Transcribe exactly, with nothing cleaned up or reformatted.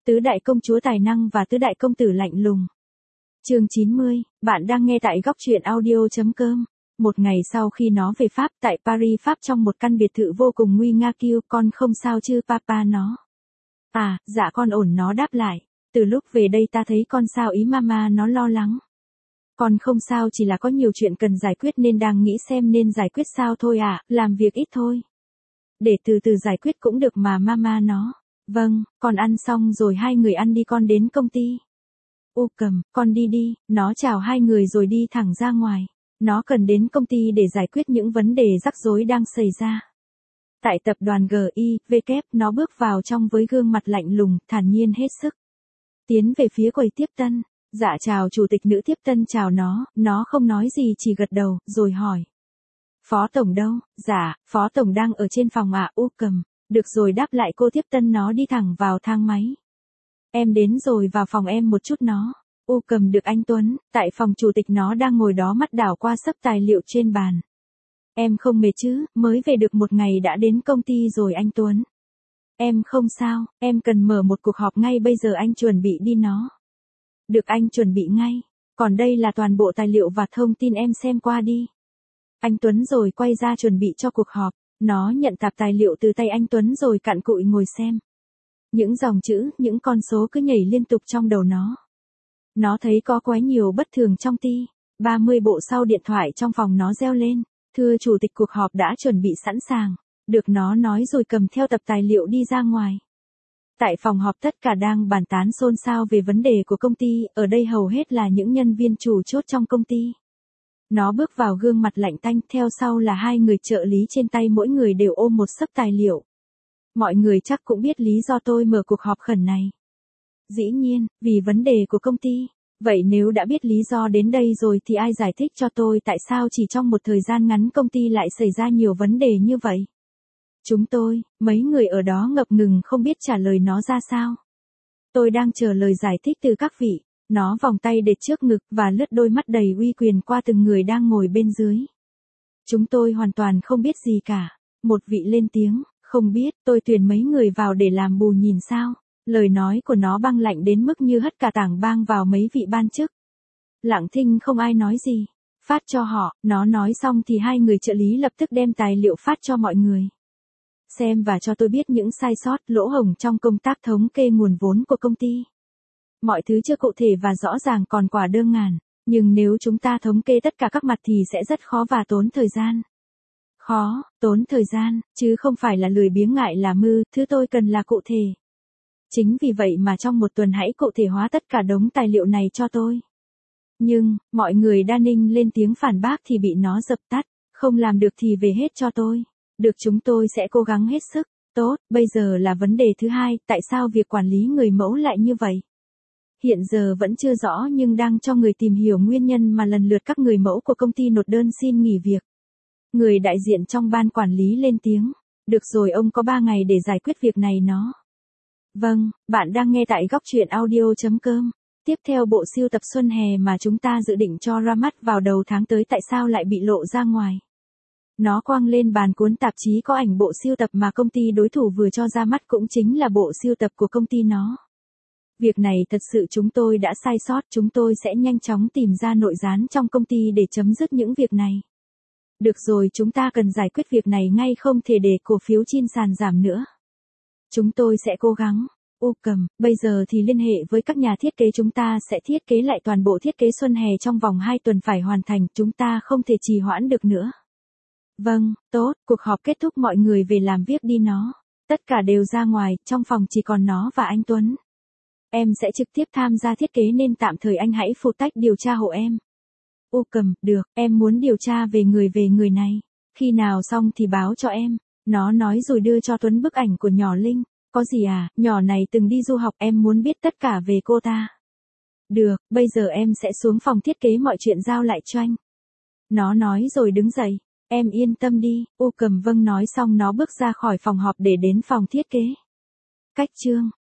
Tứ đại công chúa tài năng và tứ đại công tử lạnh lùng. Chương chín mươi, bạn đang nghe tại góc truyện audio chấm com. Một ngày sau khi nó về Pháp, tại Paris Pháp, trong một căn biệt thự vô cùng nguy nga kêu, con không sao chứ papa nó. À, dạ con ổn, nó đáp lại. Từ lúc về đây ta thấy con sao ý mama, nó lo lắng. Con không sao, chỉ là có nhiều chuyện cần giải quyết nên đang nghĩ xem nên giải quyết sao thôi ạ, à, làm việc ít thôi. Để từ từ giải quyết cũng được mà mama nó. Vâng, con ăn xong rồi hai người ăn đi, con đến công ty. U Cầm, con đi đi, nó chào hai người rồi đi thẳng ra ngoài. Nó cần đến công ty để giải quyết những vấn đề rắc rối đang xảy ra. Tại tập đoàn giê i vê, nó bước vào trong với gương mặt lạnh lùng, thản nhiên hết sức. Tiến về phía quầy tiếp tân. Dạ chào chủ tịch, nữ tiếp tân chào nó, nó không nói gì chỉ gật đầu, rồi hỏi. Phó tổng đâu? Dạ, phó tổng đang ở trên phòng ạ. À, U Cầm. Được rồi, đáp lại cô tiếp tân. Nó đi thẳng vào thang máy. Em đến rồi, vào phòng em một chút. Nó. U Cầm được anh Tuấn. Tại phòng chủ tịch, nó đang ngồi đó, mắt đảo qua sấp tài liệu trên bàn. Em không mệt chứ, mới về được một ngày đã đến công ty rồi anh Tuấn. Em không sao, em cần mở một cuộc họp ngay bây giờ, anh chuẩn bị đi. Nó. Được, anh chuẩn bị ngay. Còn đây là toàn bộ tài liệu và thông tin, em xem qua đi. Anh Tuấn rồi quay ra chuẩn bị cho cuộc họp. Nó nhận tạp tài liệu từ tay anh Tuấn rồi cặn cụi ngồi xem. Những dòng chữ, những con số cứ nhảy liên tục trong đầu nó. Nó thấy có quá nhiều bất thường trong ty. ba mươi bộ sau, điện thoại trong phòng nó reo lên. Thưa chủ tịch, cuộc họp đã chuẩn bị sẵn sàng. Được, nó nói rồi cầm theo tập tài liệu đi ra ngoài. Tại phòng họp, tất cả đang bàn tán xôn xao về vấn đề của công ty, ở đây hầu hết là những nhân viên chủ chốt trong công ty. Nó bước vào, gương mặt lạnh tanh, theo sau là hai người trợ lý, trên tay mỗi người đều ôm một xấp tài liệu. Mọi người chắc cũng biết lý do tôi mở cuộc họp khẩn này. Dĩ nhiên, vì vấn đề của công ty. Vậy nếu đã biết lý do đến đây rồi thì ai giải thích cho tôi tại sao chỉ trong một thời gian ngắn công ty lại xảy ra nhiều vấn đề như vậy? Chúng tôi, mấy người ở đó ngập ngừng không biết trả lời nó ra sao. Tôi đang chờ lời giải thích từ các vị. Nó vòng tay để trước ngực và lướt đôi mắt đầy uy quyền qua từng người đang ngồi bên dưới. Chúng tôi hoàn toàn không biết gì cả. Một vị lên tiếng, không biết, tôi tuyển mấy người vào để làm bù nhìn sao. Lời nói của nó băng lạnh đến mức như hất cả tảng bang vào mấy vị ban chức. Lặng thinh không ai nói gì. Phát cho họ, nó nói xong thì hai người trợ lý lập tức đem tài liệu phát cho mọi người. Xem và cho tôi biết những sai sót, lỗ hổng trong công tác thống kê nguồn vốn của công ty. Mọi thứ chưa cụ thể và rõ ràng, còn quả đơn ngàn. Nhưng nếu chúng ta thống kê tất cả các mặt thì sẽ rất khó và tốn thời gian. Khó, tốn thời gian, chứ không phải là lười biếng ngại là mư, thứ tôi cần là cụ thể. Chính vì vậy mà trong một tuần hãy cụ thể hóa tất cả đống tài liệu này cho tôi. Nhưng, mọi người đa ninh lên tiếng phản bác thì bị nó dập tắt. Không làm được thì về hết cho tôi. Được, chúng tôi sẽ cố gắng hết sức. Tốt, bây giờ là vấn đề thứ hai, tại sao việc quản lý người mẫu lại như vậy? Hiện giờ vẫn chưa rõ nhưng đang cho người tìm hiểu nguyên nhân mà lần lượt các người mẫu của công ty nộp đơn xin nghỉ việc. Người đại diện trong ban quản lý lên tiếng. Được rồi, ông có ba ngày để giải quyết việc này. Nó. Vâng, bạn đang nghe tại góc truyện audio chấm com. Tiếp theo, bộ sưu tập xuân hè mà chúng ta dự định cho ra mắt vào đầu tháng tới tại sao lại bị lộ ra ngoài. Nó quăng lên bàn cuốn tạp chí có ảnh bộ sưu tập mà công ty đối thủ vừa cho ra mắt, cũng chính là bộ sưu tập của công ty nó. Việc này thật sự chúng tôi đã sai sót, chúng tôi sẽ nhanh chóng tìm ra nội gián trong công ty để chấm dứt những việc này. Được rồi, chúng ta cần giải quyết việc này ngay, không thể để cổ phiếu trên sàn giảm nữa. Chúng tôi sẽ cố gắng. U Cầm, bây giờ thì liên hệ với các nhà thiết kế, chúng ta sẽ thiết kế lại toàn bộ thiết kế xuân hè trong vòng hai tuần phải hoàn thành, chúng ta không thể trì hoãn được nữa. Vâng, tốt, cuộc họp kết thúc, mọi người về làm việc đi. Nó. Tất cả đều ra ngoài, trong phòng chỉ còn nó và anh Tuấn. Em sẽ trực tiếp tham gia thiết kế nên tạm thời anh hãy phụ trách điều tra hộ em. U Cầm, được, em muốn điều tra về người về người này. Khi nào xong thì báo cho em. Nó nói rồi đưa cho Tuấn bức ảnh của nhỏ Linh. Có gì à, nhỏ này từng đi du học, em muốn biết tất cả về cô ta. Được, bây giờ em sẽ xuống phòng thiết kế, mọi chuyện giao lại cho anh. Nó nói rồi đứng dậy. Em yên tâm đi. U Cầm vâng nói xong nó bước ra khỏi phòng họp để đến phòng thiết kế. Cách chương